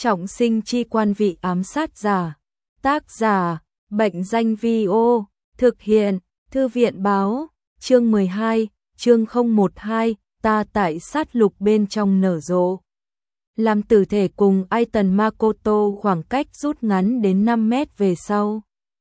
Trọng sinh chi quan vị ám sát giả. Tác giả, Bệnh danh Vi-ô. Thực hiện, Thư viện báo. Chương 12, chương 012, ta tại sát lục bên trong nở rộ. Làm tử thể cùng Aiton Makoto khoảng cách rút ngắn đến 5 mét về sau.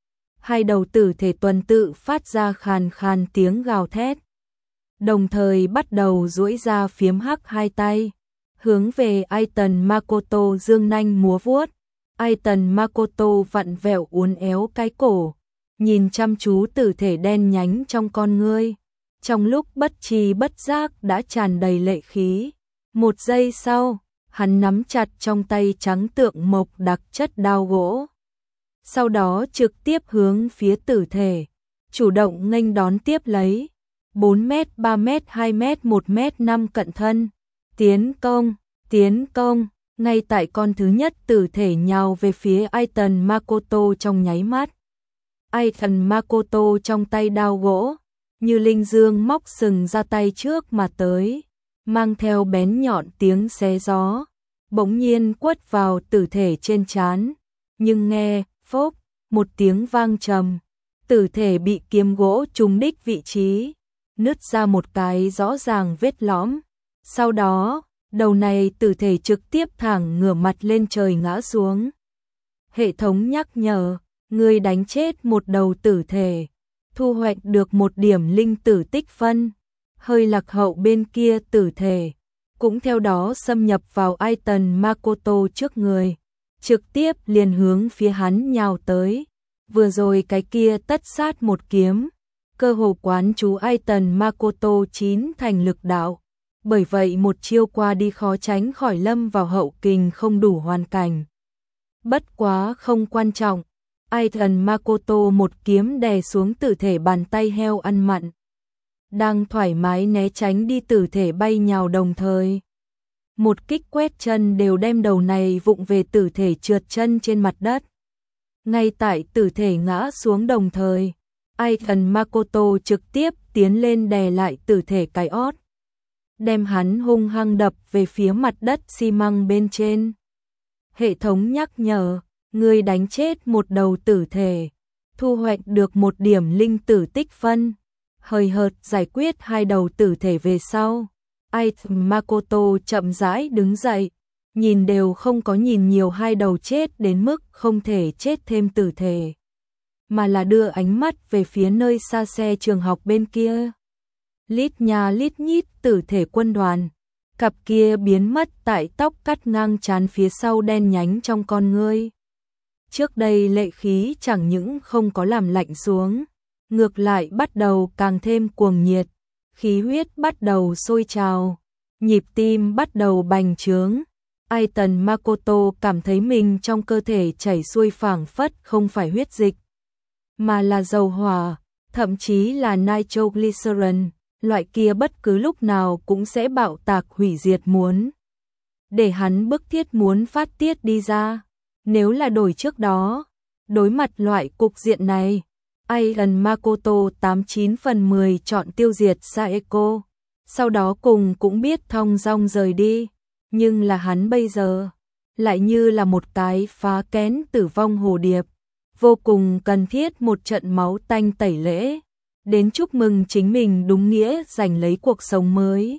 Hai đầu tử thể tuần tự phát ra khàn khàn tiếng gào thét. Đồng thời bắt đầu duỗi ra phiếm hắc hai tay. Hướng về Aiton Makoto dương nanh múa vuốt. Aiton Makoto vặn vẹo uốn éo cái cổ. Nhìn chăm chú tử thể đen nhánh trong con ngươi. Trong lúc bất tri bất giác đã tràn đầy lệ khí. Một giây sau, hắn nắm chặt trong tay trắng tượng mộc đặc chất đao gỗ. Sau đó trực tiếp hướng phía tử thể, chủ động nghênh đón tiếp lấy. 4 mét, 3 mét, 2 mét, 1 mét 5 cận thân. Tiến công, tiến công. Ngay tại con thứ nhất tử thể nhào về phía Aiton Makoto trong nháy mắt. Aiton Makoto trong tay đao gỗ, như linh dương móc sừng ra tay trước mà tới, mang theo bén nhọn tiếng xé gió, bỗng nhiên quất vào tử thể trên trán. Nhưng nghe, phốc, một tiếng vang trầm, tử thể bị kiếm gỗ trúng đích vị trí, nứt ra một cái rõ ràng vết lõm. Sau đó, đầu này tử thể trực tiếp thẳng ngửa mặt lên trời ngã xuống. Hệ thống nhắc nhở, ngươi đánh chết một đầu tử thể, thu hoạch được 1 điểm linh tử tích phân. Hơi lạc hậu bên kia tử thể cũng theo đó xâm nhập vào Aiton Makoto trước người, trực tiếp liền hướng phía hắn nhào tới. Vừa rồi cái kia tất sát một kiếm, cơ hồ quán chú Aiton Makoto 9 thành lực đạo. Bởi vậy một chiêu qua đi khó tránh khỏi lâm vào hậu kình không đủ hoàn cảnh. Bất quá không quan trọng, Aiton Makoto một kiếm đè xuống tử thể bàn tay heo ăn mặn. Đang thoải mái né tránh đi tử thể bay nhào đồng thời. Một kích quét chân đều đem đầu này vụng về tử thể trượt chân trên mặt đất. Ngay tại tử thể ngã xuống đồng thời, Aiton Makoto trực tiếp tiến lên đè lại tử thể cái ót, đem hắn hung hăng đập về phía mặt đất xi măng bên trên. Hệ thống nhắc nhở, ngươi đánh chết một đầu tử thể, thu hoạch được 1 điểm linh tử tích phân. Hời hợt giải quyết 2 đầu tử thể về sau, Aiton Makoto chậm rãi đứng dậy, nhìn đều không có nhìn nhiều 2 đầu chết đến mức không thể chết thêm tử thể, mà là đưa ánh mắt về phía nơi xa xe trường học bên kia. Lít nha lít nhít tử thể quân đoàn, cặp kia biến mất tại tóc cắt ngang trán phía sau đen nhánh trong con ngươi. Trước đây lệ khí chẳng những không có làm lạnh xuống, ngược lại bắt đầu càng thêm cuồng nhiệt, khí huyết bắt đầu sôi trào, nhịp tim bắt đầu bành trướng. Aiton Makoto cảm thấy mình trong cơ thể chảy xuôi phảng phất không phải huyết dịch, mà là dầu hỏa, thậm chí là nitroglycerin, loại kia bất cứ lúc nào cũng sẽ bạo tạc hủy diệt muốn. Để hắn bức thiết muốn phát tiết đi ra. Nếu là đổi trước đó, đối mặt loại cục diện này, Aiton Makoto 89 phần 10 chọn tiêu diệt Saeko, sau đó cùng cũng biết thong dong rời đi. Nhưng là hắn bây giờ, lại như là một cái phá kén tử vong hồ điệp, vô cùng cần thiết một trận máu tanh tẩy lễ, đến chúc mừng chính mình đúng nghĩa giành lấy cuộc sống mới.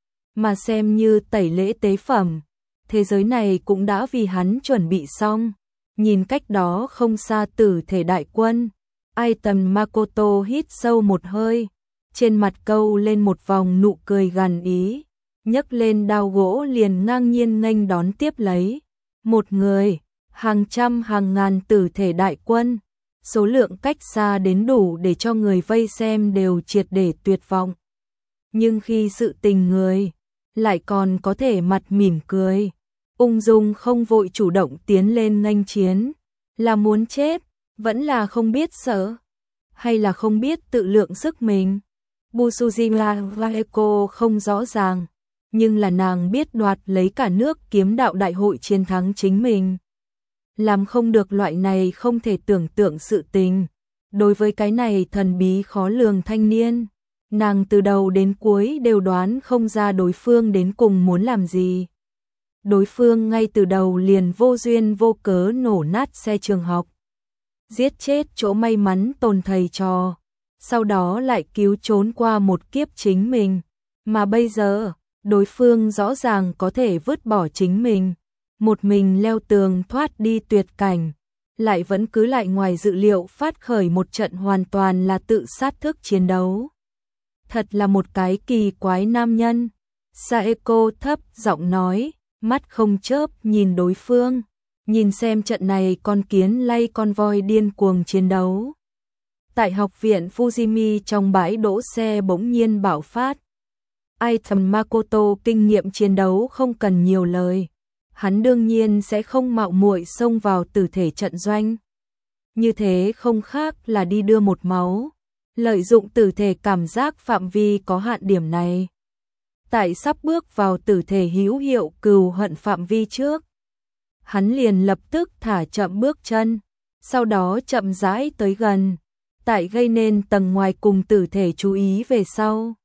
Mà xem như tẩy lễ tế phẩm, thế giới này cũng đã vì hắn chuẩn bị xong. Nhìn cách đó không xa tử thể đại quân, Aiton Makoto hít sâu một hơi, trên mặt câu lên một vòng nụ cười gằn ý, nhấc lên đao gỗ liền ngang nhiên nghênh đón tiếp lấy. Một người, hàng trăm hàng ngàn tử thể đại quân, số lượng cách xa đến đủ để cho người vây xem đều triệt để tuyệt vọng. Nhưng khi sự tình người, lại còn có thể mặt mỉm cười, ung dung không vội chủ động tiến lên nghênh chiến, là muốn chết, vẫn là không biết sợ, hay là không biết tự lượng sức mình. Busujima Vaeko không rõ ràng, nhưng là nàng biết đoạt lấy cả nước kiếm đạo đại hội chiến thắng chính mình. Làm không được loại này không thể tưởng tượng sự tình. Đối với cái này thần bí khó lường thanh niên, nàng từ đầu đến cuối đều đoán không ra đối phương đến cùng muốn làm gì. đối phương ngay từ đầu liền vô duyên vô cớ nổ nát xe trường học, giết chết chỗ may mắn tồn thầy trò, sau đó lại cứu trốn qua một kiếp chính mình, mà bây giờ, đối phương rõ ràng có thể vứt bỏ chính mình, một mình leo tường thoát đi tuyệt cảnh, lại vẫn cứ lại ngoài dự liệu phát khởi một trận hoàn toàn là tự sát thức chiến đấu. Thật là một cái kỳ quái nam nhân. Saeko thấp giọng nói, mắt không chớp nhìn đối phương, nhìn xem trận này con kiến lay con voi điên cuồng chiến đấu. Tại học viện Fujimi trong bãi đỗ xe bỗng nhiên bạo phát. Item Makoto kinh nghiệm chiến đấu không cần nhiều lời, hắn đương nhiên sẽ không mạo muội xông vào tử thể trận doanh. Như thế không khác là đi đưa một máu, lợi dụng tử thể cảm giác phạm vi có hạn điểm này. Tại sắp bước vào tử thể hữu hiệu cừu hận phạm vi trước, hắn liền lập tức thả chậm bước chân, sau đó chậm rãi tới gần, tại gây nên tầng ngoài cùng tử thể chú ý về sau.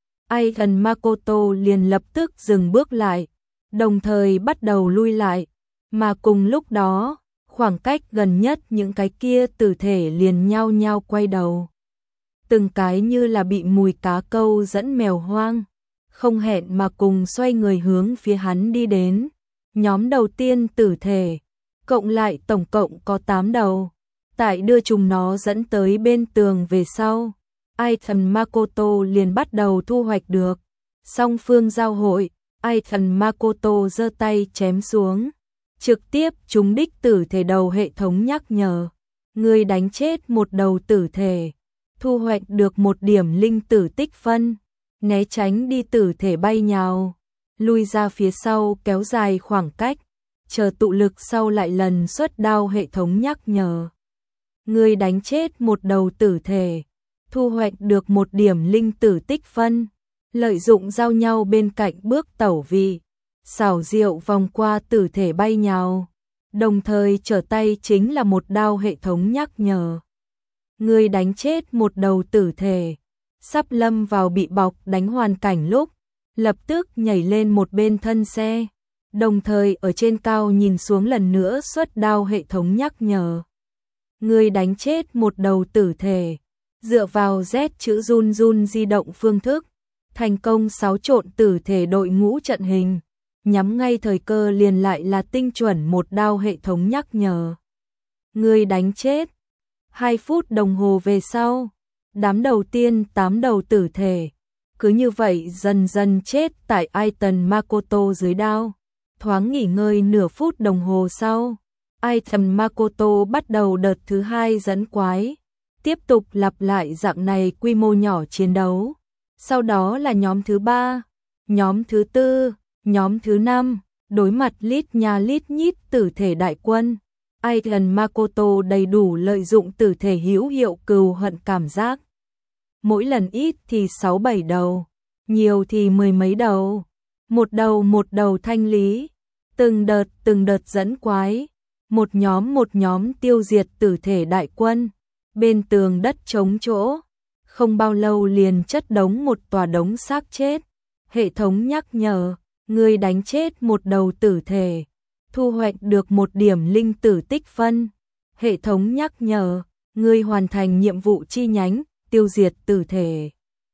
Aigen Makoto liền lập tức dừng bước lại, đồng thời bắt đầu lui lại, mà cùng lúc đó, khoảng cách gần nhất những cái kia tử thể liền nhao nhao quay đầu. Từng cái như là bị mùi cá câu dẫn mèo hoang, không hẹn mà cùng xoay người hướng phía hắn đi đến. Nhóm đầu tiên tử thể, cộng lại tổng cộng có 8 đầu, tại đưa chúng nó dẫn tới bên tường về sau. Item Makoto liền bắt đầu thu hoạch được. Song phương giao hội, Item Makoto giơ tay chém xuống, trực tiếp trúng đích tử thể đầu hệ thống nhắc nhở. Người đánh chết một đầu tử thể, thu hoạch được một điểm linh tử tích phân, né tránh đi tử thể bay nhào, lui ra phía sau kéo dài khoảng cách, chờ tụ lực sau lại lần xuất đao hệ thống nhắc nhở. Người đánh chết một đầu tử thể, thu hoạch được một điểm linh tử tích phân, lợi dụng giao nhau bên cạnh bước tẩu vị, xảo diệu vòng qua tử thể bay nhào, đồng thời trở tay chính là một đao hệ thống nhắc nhở. Người đánh chết một đầu tử thể, sắp lâm vào bị bọc đánh hoàn cảnh lúc, lập tức nhảy lên một bên thân xe, đồng thời ở trên cao nhìn xuống lần nữa xuất đao hệ thống nhắc nhở. Người đánh chết một đầu tử thể, dựa vào Z chữ run run di động phương thức, thành công xáo trộn tử thể đội ngũ trận hình, nhắm ngay thời cơ liền lại là tinh chuẩn một đao hệ thống nhắc nhở. Người đánh chết. 2 phút đồng hồ về sau, đám đầu tiên 8 đầu tử thể, cứ như vậy dần dần chết tại Item Makoto dưới đao. Thoáng nghỉ ngơi nửa phút đồng hồ sau, Item Makoto bắt đầu đợt thứ 2 dẫn quái, tiếp tục lặp lại dạng này quy mô nhỏ chiến đấu. Sau đó là nhóm thứ 3, nhóm thứ 4, nhóm thứ 5, đối mặt lít nha lít nhít tử thể đại quân. Aigen Makoto đầy đủ lợi dụng tử thể hữu hiệu cừu hận cảm giác. Mỗi lần ít thì 6-7 đầu, nhiều thì mười mấy đầu, một đầu thanh lý, từng đợt dẫn quái, một nhóm tiêu diệt tử thể đại quân, bên tường đất trống chỗ, không bao lâu liền chất đống một tòa đống xác chết. Hệ thống nhắc nhở, người đánh chết một đầu tử thể, thu hoạch được một điểm linh tử tích phân. Hệ thống nhắc nhở, người hoàn thành nhiệm vụ chi nhánh, tiêu diệt tử thể,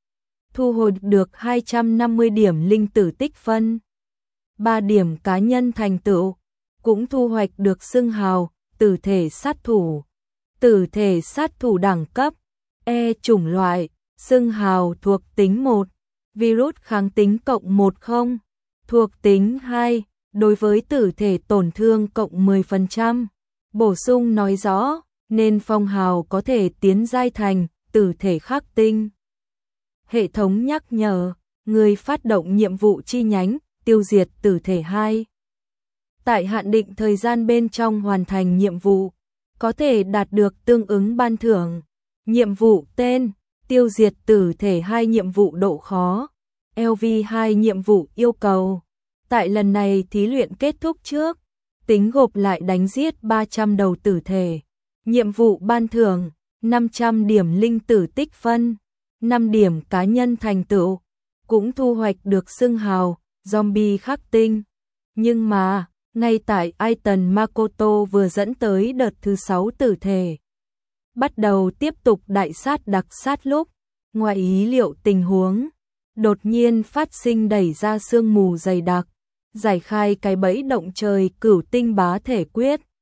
thu hồi được 250 điểm linh tử tích phân. 3 điểm cá nhân thành tựu, cũng thu hoạch được xưng hào, tử thể sát thủ. Tử thể sát thủ đẳng cấp, E chủng loại, xưng hào thuộc tính 1, virus kháng tính cộng 10, thuộc tính 2, đối với tử thể tổn thương cộng 10%. Bổ sung nói rõ, nên phong hào có thể tiến giai thành tử thể khắc tinh. Hệ thống nhắc nhở, người phát động nhiệm vụ chi nhánh, tiêu diệt tử thể 2. Tại hạn định thời gian bên trong hoàn thành nhiệm vụ, có thể đạt được tương ứng ban thưởng. Nhiệm vụ tên, tiêu diệt tử thể 2. Nhiệm vụ độ khó, LV2. Nhiệm vụ yêu cầu, tại lần này thí luyện kết thúc trước, tính gộp lại đánh giết 300 đầu tử thể. Nhiệm vụ ban thưởng, 500 điểm linh tử tích phân, 5 điểm cá nhân thành tựu, cũng thu hoạch được xưng hào, zombie khắc tinh. Nhưng mà, ngay tại Aiton Makoto vừa dẫn tới đợt thứ 6 tử thể, bắt đầu tiếp tục đại sát đặc sát lúc, ngoài ý liệu tình huống, đột nhiên phát sinh đẩy ra sương mù dày đặc, giải khai cái bẫy động trời cửu tinh bá thể quyết,